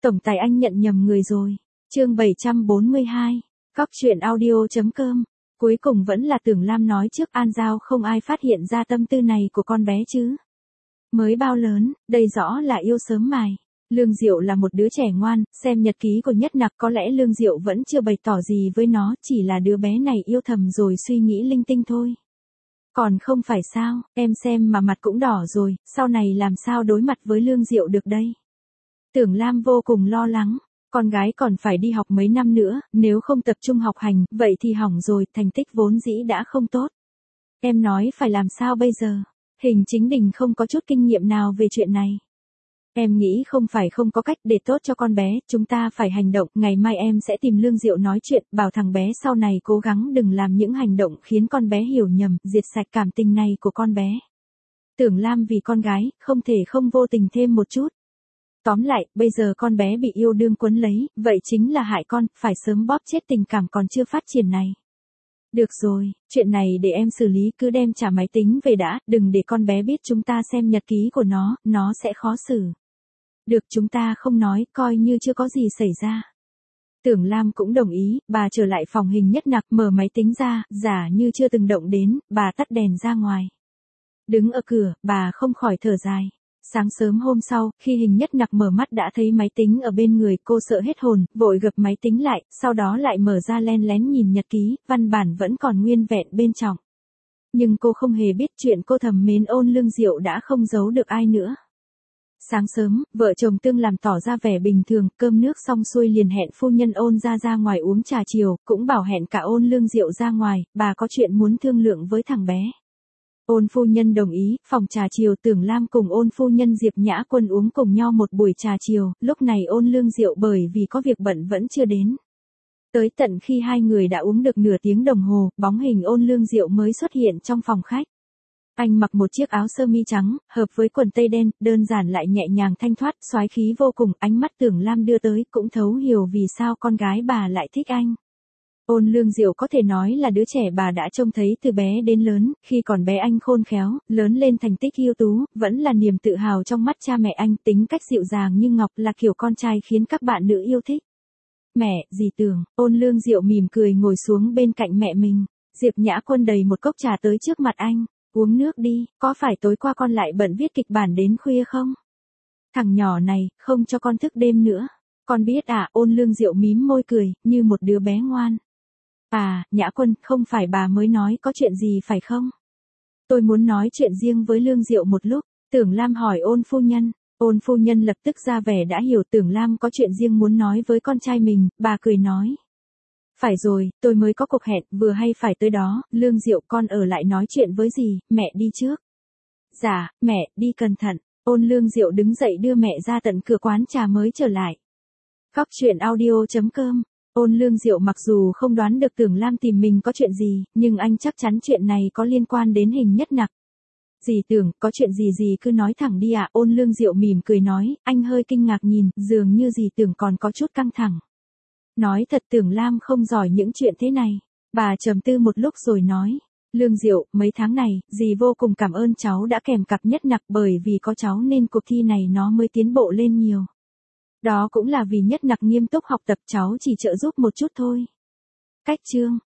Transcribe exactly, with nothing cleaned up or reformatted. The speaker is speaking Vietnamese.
Tổng tài anh nhận nhầm người rồi. Chương bảy trăm bốn mươi hai. Cóc truyện audio.com. Cuối cùng vẫn là Tưởng Lam nói trước An Giao không ai phát hiện ra tâm tư này của con bé chứ. Mới bao lớn, đây rõ là yêu sớm mài. Lương Diệu là một đứa trẻ ngoan, xem nhật ký của Nhất Nặc có lẽ Lương Diệu vẫn chưa bày tỏ gì với nó, chỉ là đứa bé này yêu thầm rồi suy nghĩ linh tinh thôi. Còn không phải sao, em xem mà mặt cũng đỏ rồi, sau này làm sao đối mặt với Lương Diệu được đây. Tưởng Lam vô cùng lo lắng, con gái còn phải đi học mấy năm nữa, nếu không tập trung học hành, vậy thì hỏng rồi, thành tích vốn dĩ đã không tốt. Em nói phải làm sao bây giờ, Hình Chính Đình không có chút kinh nghiệm nào về chuyện này. Em nghĩ không phải không có cách để tốt cho con bé, chúng ta phải hành động, ngày mai em sẽ tìm Lương Diệu nói chuyện, bảo thằng bé sau này cố gắng đừng làm những hành động khiến con bé hiểu nhầm, diệt sạch cảm tình này của con bé. Tưởng Lam vì con gái, không thể không vô tình thêm một chút. Tóm lại, bây giờ con bé bị yêu đương quấn lấy, vậy chính là hại con, phải sớm bóp chết tình cảm còn chưa phát triển này. Được rồi, chuyện này để em xử lý, cứ đem trả máy tính về đã, đừng để con bé biết chúng ta xem nhật ký của nó, nó sẽ khó xử. Được, chúng ta không nói, coi như chưa có gì xảy ra. Tưởng Lam cũng đồng ý, bà trở lại phòng Hình Nhất Nặc, mở máy tính ra, giả như chưa từng động đến, bà tắt đèn ra ngoài. Đứng ở cửa, bà không khỏi thở dài. Sáng sớm hôm sau, khi Hình Nhất Nặc mở mắt đã thấy máy tính ở bên người, cô sợ hết hồn, vội gập máy tính lại, sau đó lại mở ra len lén nhìn nhật ký, văn bản vẫn còn nguyên vẹn bên trong. Nhưng cô không hề biết chuyện cô thầm mến Ôn Lương Diệu đã không giấu được ai nữa. Sáng sớm, vợ chồng Tương làm tỏ ra vẻ bình thường, cơm nước xong xuôi liền hẹn phu nhân Ôn ra ra ngoài uống trà chiều, cũng bảo hẹn cả Ôn Lương Diệu ra ngoài, bà có chuyện muốn thương lượng với thằng bé. Ôn phu nhân đồng ý, phòng trà chiều Tưởng Lam cùng Ôn phu nhân Diệp Nhã Quân uống cùng nhau một buổi trà chiều, lúc này Ôn Lương Diệu bởi vì có việc bận vẫn chưa đến. Tới tận khi hai người đã uống được nửa tiếng đồng hồ, bóng hình Ôn Lương Diệu mới xuất hiện trong phòng khách. Anh mặc một chiếc áo sơ mi trắng, hợp với quần tây đen, đơn giản lại nhẹ nhàng thanh thoát, soái khí vô cùng, ánh mắt Tưởng Lam đưa tới, cũng thấu hiểu vì sao con gái bà lại thích anh. Ôn Lương Diệu có thể nói là đứa trẻ bà đã trông thấy từ bé đến lớn, khi còn bé anh khôn khéo, lớn lên thành tích ưu tú, vẫn là niềm tự hào trong mắt cha mẹ anh, tính cách dịu dàng như ngọc, là kiểu con trai khiến các bạn nữ yêu thích. Mẹ, dì Tưởng, Ôn Lương Diệu mỉm cười ngồi xuống bên cạnh mẹ mình. Diệp Nhã Quân đầy một cốc trà tới trước mặt anh. Uống nước đi, có phải tối qua con lại bận viết kịch bản đến khuya không? Thằng nhỏ này, không cho con thức đêm nữa. Con biết à, Ôn Lương Diệu mím môi cười, như một đứa bé ngoan. À, Nhã Quân, không phải bà mới nói có chuyện gì phải không? Tôi muốn nói chuyện riêng với Lương Diệu một lúc. Tưởng Lam hỏi Ôn phu nhân. Ôn phu nhân lập tức ra vẻ đã hiểu Tưởng Lam có chuyện riêng muốn nói với con trai mình, bà cười nói. Phải rồi, tôi mới có cuộc hẹn, vừa hay phải tới đó, Lương Diệu con ở lại nói chuyện với dì, mẹ đi trước. Dạ, mẹ, đi cẩn thận. Ôn Lương Diệu đứng dậy đưa mẹ ra tận cửa quán trà mới trở lại. Cóc truyện audio.com. Ôn Lương Diệu mặc dù không đoán được Tưởng Lam tìm mình có chuyện gì, nhưng anh chắc chắn chuyện này có liên quan đến Hình Nhất Nặc. Dì Tưởng, có chuyện gì dì cứ nói thẳng đi ạ. Ôn Lương Diệu mỉm cười nói, anh hơi kinh ngạc nhìn, dường như dì Tưởng còn có chút căng thẳng. Nói thật Tưởng Lam không giỏi những chuyện thế này. Bà trầm tư một lúc rồi nói. Lương Diệu, mấy tháng này, dì vô cùng cảm ơn cháu đã kèm cặp Nhất Nặc, bởi vì có cháu nên cuộc thi này nó mới tiến bộ lên nhiều. Đó cũng là vì Nhất Nặc nghiêm túc học tập, cháu chỉ trợ giúp một chút thôi. Cách chương.